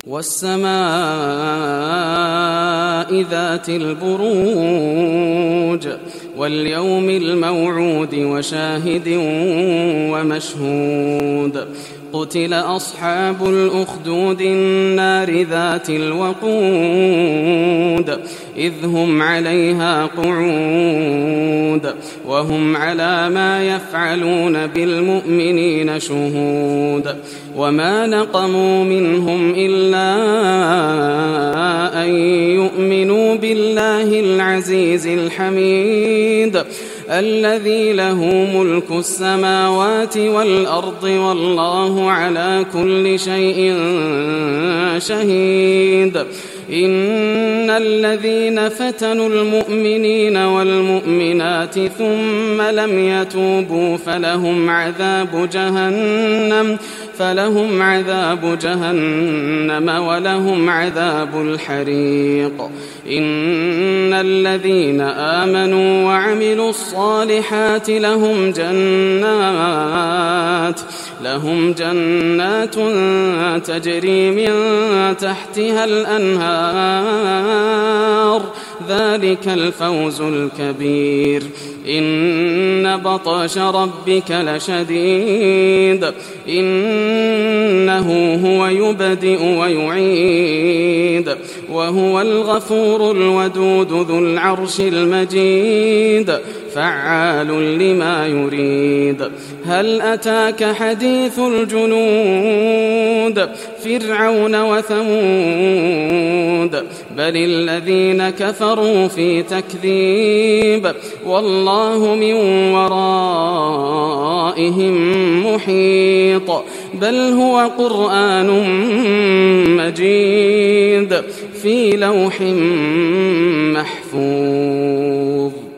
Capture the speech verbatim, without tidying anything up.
والسماء ذات البروج واليوم الموعود وشاهد ومشهود قتل أصحاب الأخدود النار ذات الوقود إذ هم عليها قعود وهم على ما يفعلون بالمؤمنين شهود وما نقموا منهم إلا أن يؤمنوا بالله العزيز الحميد الذي له ملك السماوات والأرض والله على كل شيء شهيد إن الذين فتنوا المؤمنين والمؤمنات ثم لم يتوبوا فلهم عذاب جهنم فلهم عذاب جهنم ولهم عذاب الحريق إن الذين آمنوا وعملوا الصالحات لهم جنات لهم جنات تجري من تحتها الأنهار ذلك الفوز الكبير إن بطش ربك لشديد إنه هو يبدئ ويعيد وهو الغفور الودود ذو العرش المجيد فعال لما يريد هل أتاك حديث الجنود فرعون وثمود بل الذين كفروا في تكذيب والله من ورائهم محيط بل هو قرآن مجيد في لوح محفوظ.